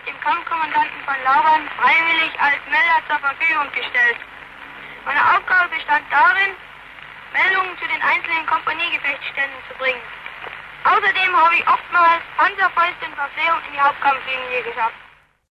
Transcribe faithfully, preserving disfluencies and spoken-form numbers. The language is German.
dem Kampfkommandanten von Lauban freiwillig als Melder zur Verfügung gestellt. Meine Aufgabe bestand darin, Meldungen zu den einzelnen Kompaniegefechtsständen zu bringen. Außerdem habe ich oftmals Panzerfäuste und Verpflegung in die Hauptkampflinie geschafft.